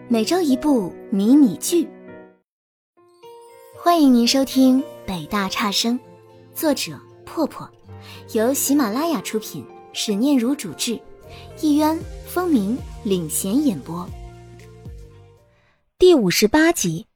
每周一部迷你剧。欢迎您收听北大差生，作者破破，由喜马拉雅出品，史念如主制，易渊、风鸣领衔演播。第58集。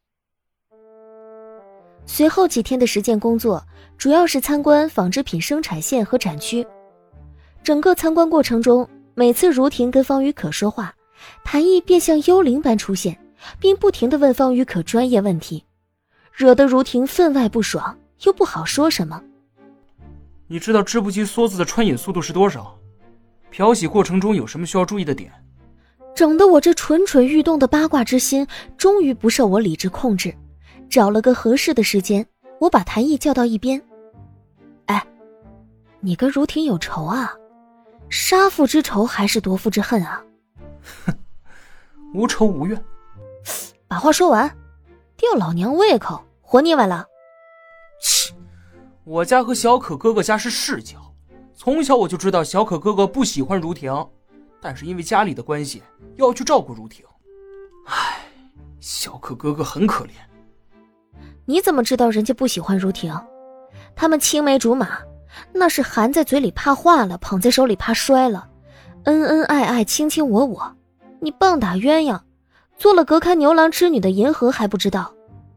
随后几天的实践工作主要是参观纺织品生产线和展区。整个参观过程中，每次如婷跟方雨可说话，谭毅便像幽灵般出现，并不停地问方雨可专业问题，惹得如婷分外不爽，又不好说什么。 你知道织布机梭子的穿引速度是多少？漂洗过程中有什么需要注意的点？ 整得我这蠢蠢欲动的八卦之心终于不受我理智控制，找了个合适的时间，我把谭毅叫到一边。哎，你跟如婷有仇啊？杀父之仇还是夺父之恨啊？ 哼，无仇无怨。 把话说完，吊老娘胃口，活腻歪了。 切，我家和小可哥哥家是世交，从小我就知道小可哥哥不喜欢如婷，但是因为家里的关系要去照顾如婷。唉，小可哥哥很可怜。 你怎么知道人家不喜欢如婷？他们青梅竹马，那是含在嘴里怕化了，捧在手里怕摔了，恩恩爱爱，卿卿我我。你棒打鸳鸯，做了隔开牛郎织女的银河还不知道？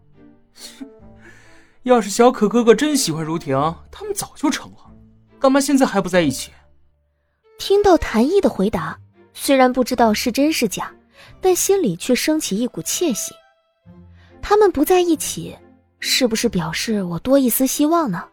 要是小可哥哥真喜欢如婷，他们早就成了，干嘛现在还不在一起？ 听到谭毅的回答，虽然不知道是真是假，但心里却升起一股窃喜。他们不在一起，是不是表示我多一丝希望呢？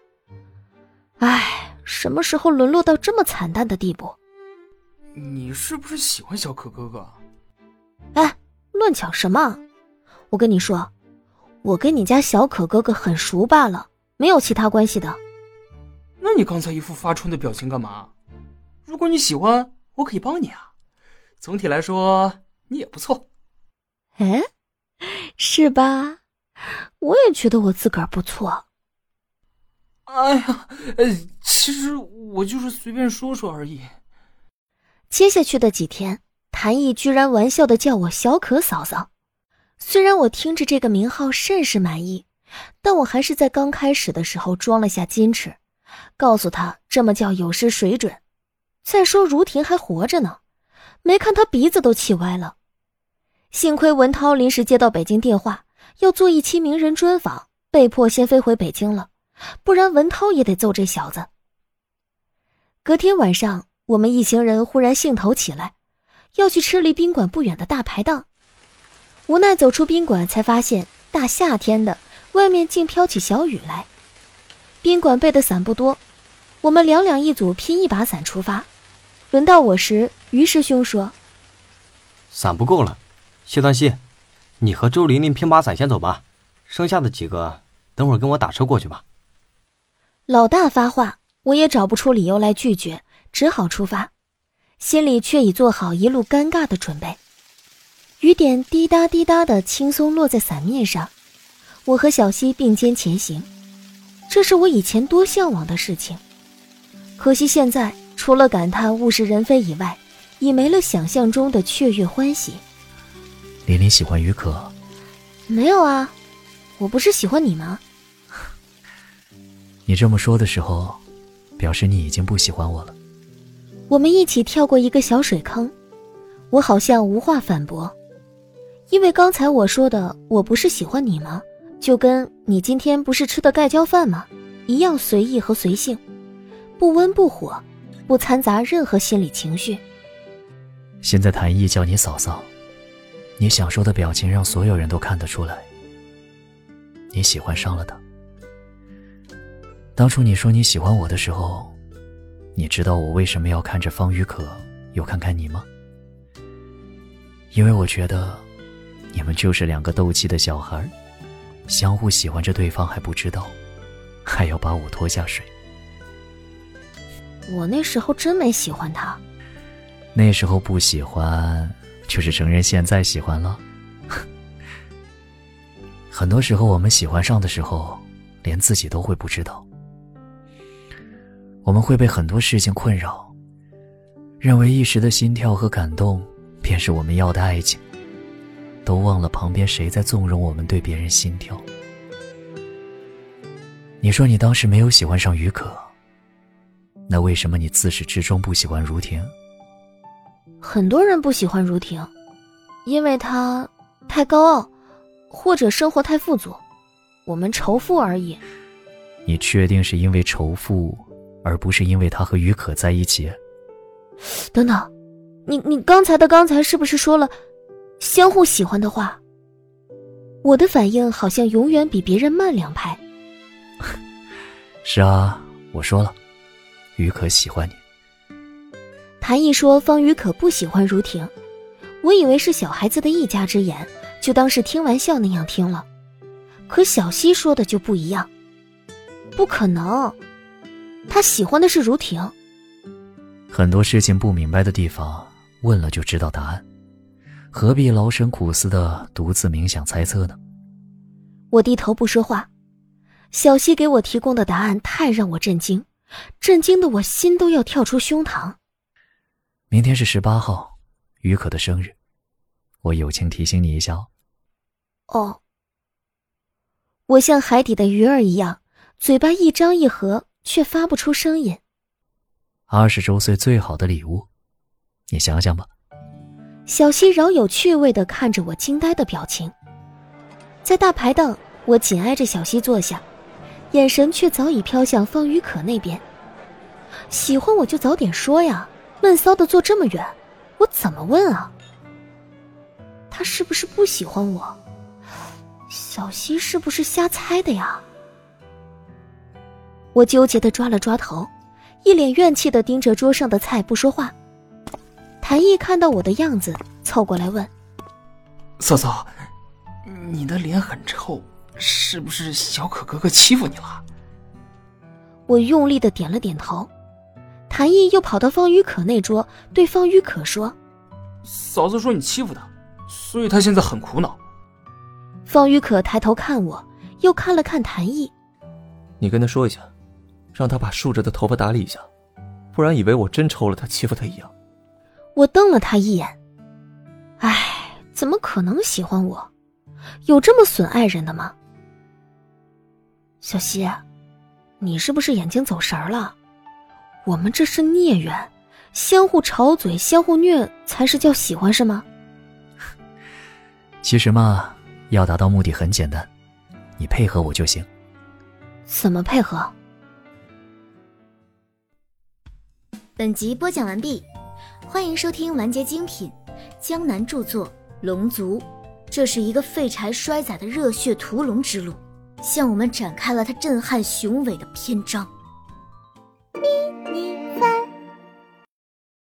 唉，什么时候沦落到这么惨淡的地步？ 你是不是喜欢小可哥哥？ 哎，乱讲什么？我跟你说，我跟你家小可哥哥很熟罢了，没有其他关系的。 那你刚才一副发春的表情干嘛？如果你喜欢，我可以帮你啊。总体来说，你也不错。 哎，是吧？我也觉得我自个儿不错。 哎呀，其实我就是随便说说而已。 接下去的几天，谭毅居然玩笑地叫我小可嫂嫂。虽然我听着这个名号甚是满意，但我还是在刚开始的时候装了下矜持，告诉他这么叫有失水准。再说如婷还活着呢，没看他鼻子都气歪了。幸亏文涛临时接到北京电话，要做一期名人专访，被迫先飞回北京了，不然文涛也得揍这小子。隔天晚上，我们一行人忽然兴头起来，要去吃离宾馆不远的大排档。无奈走出宾馆，才发现大夏天的，外面竟飘起小雨来。宾馆备的伞不多，我们两两一组拼一把伞出发。轮到我时，于师兄说：“ 伞不够了，谢段西，你和周琳琳拼把伞先走吧，剩下的几个等会儿跟我打车过去吧。” 老大发话，我也找不出理由来拒绝，只好出发，心里却已做好一路尴尬的准备。雨点滴答滴答地轻松落在伞面上，我和小溪并肩前行，这是我以前多向往的事情。可惜现在除了感叹物是人非以外，已没了想象中的雀跃欢喜。 琳琳喜欢于可？ 没有啊，我不是喜欢你吗？ 你这么说的时候，表示你已经不喜欢我了。 我们一起跳过一个小水坑，我好像无话反驳，因为刚才我说的我不是喜欢你吗，就跟你今天不是吃的盖浇饭吗一样随意和随性，不温不火，不掺杂任何心理情绪。 现在谭毅叫你嫂嫂，你享受的表情让所有人都看得出来，你喜欢上了他。当初你说你喜欢我的时候，你知道我为什么要看着方雨可又看看你吗？因为我觉得你们就是两个斗气的小孩，相互喜欢着对方还不知道，还要把我拖下水。 我那时候真没喜欢他。 那时候不喜欢，就是承认现在喜欢了。很多时候我们喜欢上的时候，连自己都会不知道。我们会被很多事情困扰，认为一时的心跳和感动便是我们要的爱情。 都忘了旁边谁在纵容我们对别人心跳。你说你当时没有喜欢上于可，那为什么你自始至终不喜欢如婷？ 很多人不喜欢如婷，因为她太高傲，或者生活太富足，我们仇富而已。 你确定是因为仇富，而不是因为他和于可在一起？ 等等，你刚才是不是说了相互喜欢的话？我的反应好像永远比别人慢2拍。 是啊，我说了，于可喜欢你。 谭毅说方于可不喜欢如婷，我以为是小孩子的一家之言，就当是听玩笑那样听了。可小溪说的就不一样，不可能，他喜欢的是如婷。 很多事情不明白的地方，问了就知道答案，何必劳神苦思的独自冥想猜测呢？ 我低头不说话，小溪给我提供的答案太让我震惊，震惊的我心都要跳出胸膛。 明天是18号，于可的生日，我友情提醒你一下哦。 哦。我像海底的鱼儿一样，嘴巴一张一合，却发不出声音。 20周岁最好的礼物，你想想吧。 小溪饶有趣味地看着我惊呆的表情。在大排档，我紧挨着小溪坐下，眼神却早已飘向方于可那边。喜欢我就早点说呀，闷骚的坐这么远，我怎么问啊？他是不是不喜欢我？小溪是不是瞎猜的呀？我纠结地抓了抓头，一脸怨气地盯着桌上的菜不说话。谭毅看到我的样子，凑过来问： 嫂嫂，你的脸很臭，是不是小可哥哥欺负你了？ 我用力地点了点头。谭毅又跑到方于可那桌，对方于可说： 嫂子说你欺负他，所以他现在很苦恼。 方于可抬头看我，又看了看谭毅。 你跟他说一下，让他把竖着的头发打理一下，不然以为我真抽了他欺负他一样。 我瞪了他一眼，唉，怎么可能喜欢我？有这么损爱人的吗？小溪，你是不是眼睛走神了？我们这是孽缘，相互吵嘴相互虐才是叫喜欢是吗？ 其实嘛，要达到目的很简单，你配合我就行。 怎么配合？ 本集播讲完毕，欢迎收听完结精品，江南著作，龙族。这是一个废柴衰仔的热血屠龙之路，向我们展开了他震撼雄伟的篇章。 迷你番